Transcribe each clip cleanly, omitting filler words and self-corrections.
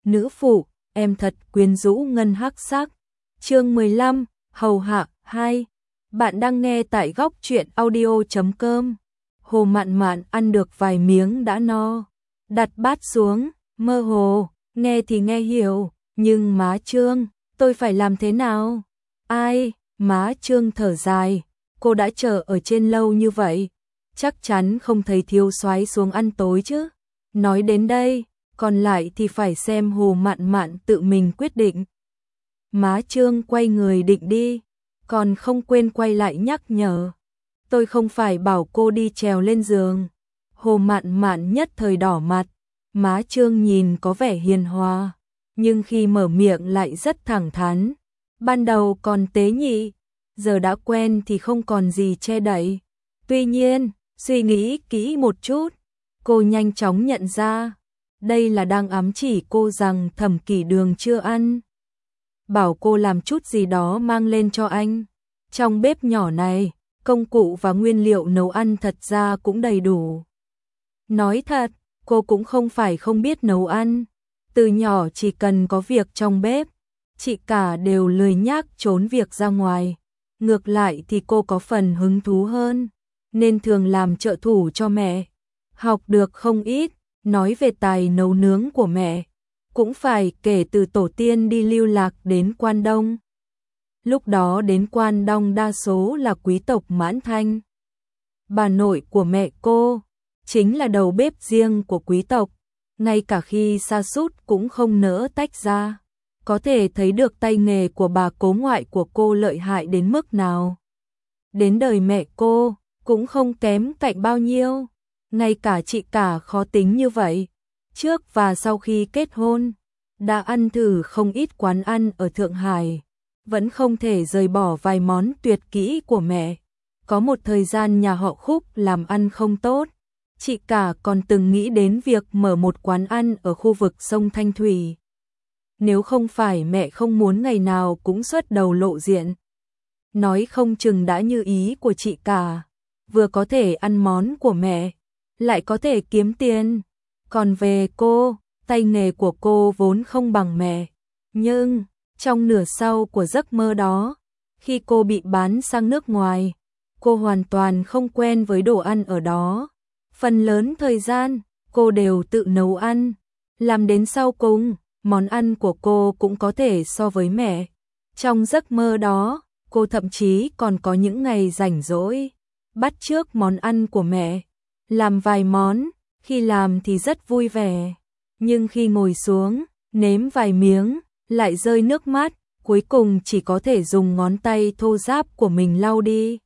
nữ phụ, em thật quyến rũ ngân hắc sắc. Chương 15, hầu hạ 2. Bạn đang nghe tại góc truyện audio.com. Hồ Mạn Mạn ăn được vài miếng đã no, đặt bát xuống, mơ hồ, nghe thì nghe hiểu, nhưng má Trương, tôi phải làm thế nào? Ai? Má Trương thở dài, cô đã chờ ở trên lâu như vậy, chắc chắn không thấy thiếu soái xuống ăn tối chứ. Nói đến đây, còn lại thì phải xem Hồ Mạn Mạn tự mình quyết định. Má Trương quay người định đi, còn không quên quay lại nhắc nhở. Tôi không phải bảo cô đi trèo lên giường. Hồ Mạn Mạn nhất thời đỏ mặt, má Trương nhìn có vẻ hiền hòa, nhưng khi mở miệng lại rất thẳng thắn. Ban đầu còn tế nhị, giờ đã quen thì không còn gì che đậy. Tuy nhiên, suy nghĩ kỹ một chút, cô nhanh chóng nhận ra, đây là đang ám chỉ cô rằng Thẩm Kỷ Đường chưa ăn. Bảo cô làm chút gì đó mang lên cho anh. Trong bếp nhỏ này, công cụ và nguyên liệu nấu ăn thật ra cũng đầy đủ. Nói thật, cô cũng không phải không biết nấu ăn. Từ nhỏ chỉ cần có việc trong bếp, chị cả đều lười nhác trốn việc ra ngoài. Ngược lại thì cô có phần hứng thú hơn, nên thường làm trợ thủ cho mẹ. Học được không ít, nói về tài nấu nướng của mẹ, cũng phải kể từ tổ tiên đi lưu lạc đến Quan Đông. Lúc đó đến Quan Đông đa số là quý tộc Mãn Thanh. Bà nội của mẹ cô chính là đầu bếp riêng của quý tộc, ngay cả khi sa sút cũng không nỡ tách ra. Có thể thấy được tay nghề của bà cố ngoại của cô lợi hại đến mức nào. Đến đời mẹ cô cũng không kém cạnh bao nhiêu, ngay cả chị cả khó tính như vậy. Trước và sau khi kết hôn, đã ăn thử không ít quán ăn ở Thượng Hải, vẫn không thể rời bỏ vài món tuyệt kỹ của mẹ. Có một thời gian nhà họ Khúc làm ăn không tốt, chị cả còn từng nghĩ đến việc mở một quán ăn ở khu vực sông Thanh Thủy. Nếu không phải mẹ không muốn ngày nào cũng xuất đầu lộ diện, nói không chừng đã như ý của chị cả, vừa có thể ăn món của mẹ, lại có thể kiếm tiền. Còn về cô, tay nghề của cô vốn không bằng mẹ, nhưng trong nửa sau của giấc mơ đó, khi cô bị bán sang nước ngoài, cô hoàn toàn không quen với đồ ăn ở đó. Phần lớn thời gian, cô đều tự nấu ăn, làm đến sau cùng, món ăn của cô cũng có thể so với mẹ. Trong giấc mơ đó, cô thậm chí còn có những ngày rảnh rỗi, bắt chước món ăn của mẹ, làm vài món, khi làm thì rất vui vẻ, nhưng khi ngồi xuống, nếm vài miếng, lại rơi nước mắt, cuối cùng chỉ có thể dùng ngón tay thô ráp của mình lau đi.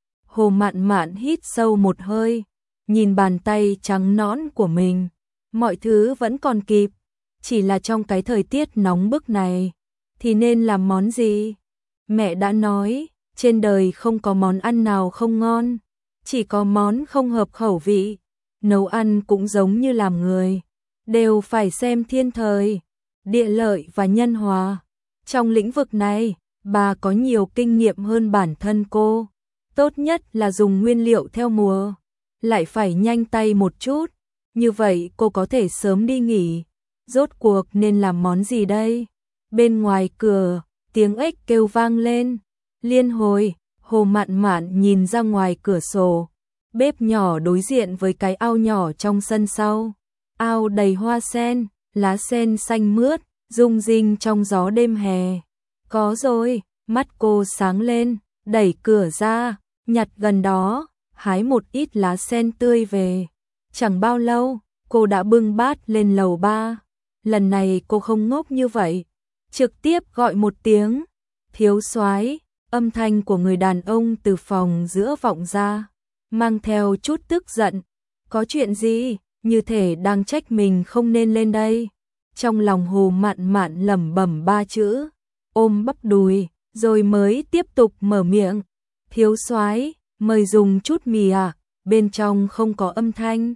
Hồ Mạn Mạn hít sâu một hơi, nhìn bàn tay trắng nõn của mình, mọi thứ vẫn còn kịp, chỉ là trong cái thời tiết nóng bức này, thì nên làm món gì? Mẹ đã nói, trên đời không có món ăn nào không ngon, chỉ có món không hợp khẩu vị. Nấu ăn cũng giống như làm người, đều phải xem thiên thời, địa lợi và nhân hòa. Trong lĩnh vực này, bà có nhiều kinh nghiệm hơn bản thân cô. Tốt nhất là dùng nguyên liệu theo mùa, lại phải nhanh tay một chút, như vậy cô có thể sớm đi nghỉ. Rốt cuộc nên làm món gì đây? Bên ngoài cửa, tiếng ếch kêu vang lên. Liên hồi, Hồ Mạn Mạn nhìn ra ngoài cửa sổ. Bếp nhỏ đối diện với cái ao nhỏ trong sân sau. Ao đầy hoa sen, lá sen xanh mướt, rung rinh trong gió đêm hè. Có rồi, mắt cô sáng lên, đẩy cửa ra, nhặt gần đó, hái một ít lá sen tươi về. Chẳng bao lâu, cô đã bưng bát lên lầu 3. Lần này cô không ngốc như vậy, trực tiếp gọi một tiếng, thiếu soái. Âm thanh của người đàn ông từ phòng giữa vọng ra, mang theo chút tức giận. Có chuyện gì? Như thể đang trách mình không nên lên đây. Trong lòng Hồ Mạn Mạn lẩm bẩm 3 chữ, ôm bắp đùi, rồi mới tiếp tục mở miệng. Thiếu soái, mời dùng chút mì à? Bên trong không có âm thanh.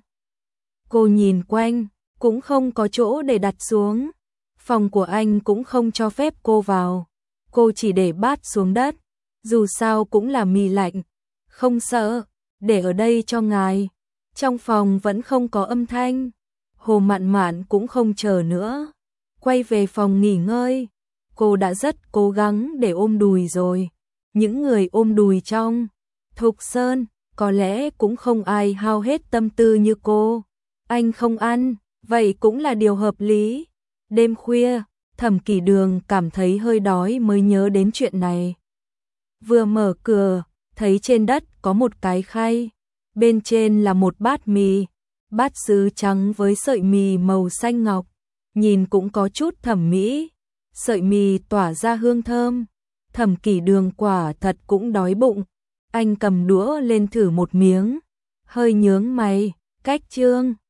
Cô nhìn quanh, cũng không có chỗ để đặt xuống. Phòng của anh cũng không cho phép cô vào. Cô chỉ để bát xuống đất, dù sao cũng là mì lạnh. Không sợ, để ở đây cho ngài. Trong phòng vẫn không có âm thanh. Hồ Mạn Mạn cũng không chờ nữa. quay về phòng nghỉ ngơi. Cô đã rất cố gắng để ôm đùi rồi. Những người ôm đùi trong Thục Sơn có lẽ cũng không ai hao hết tâm tư như cô. Anh không ăn, vậy cũng là điều hợp lý. Đêm khuya, Thẩm Kỷ Đường cảm thấy hơi đói mới nhớ đến chuyện này. Vừa mở cửa, thấy trên đất có một cái khay, bên trên là một bát mì, bát sứ trắng với sợi mì màu xanh ngọc, nhìn cũng có chút thẩm mỹ. Sợi mì tỏa ra hương thơm, Thẩm Kỷ Đường quả thật cũng đói bụng. Anh cầm đũa lên thử một miếng, hơi nhướng mày, cách Trương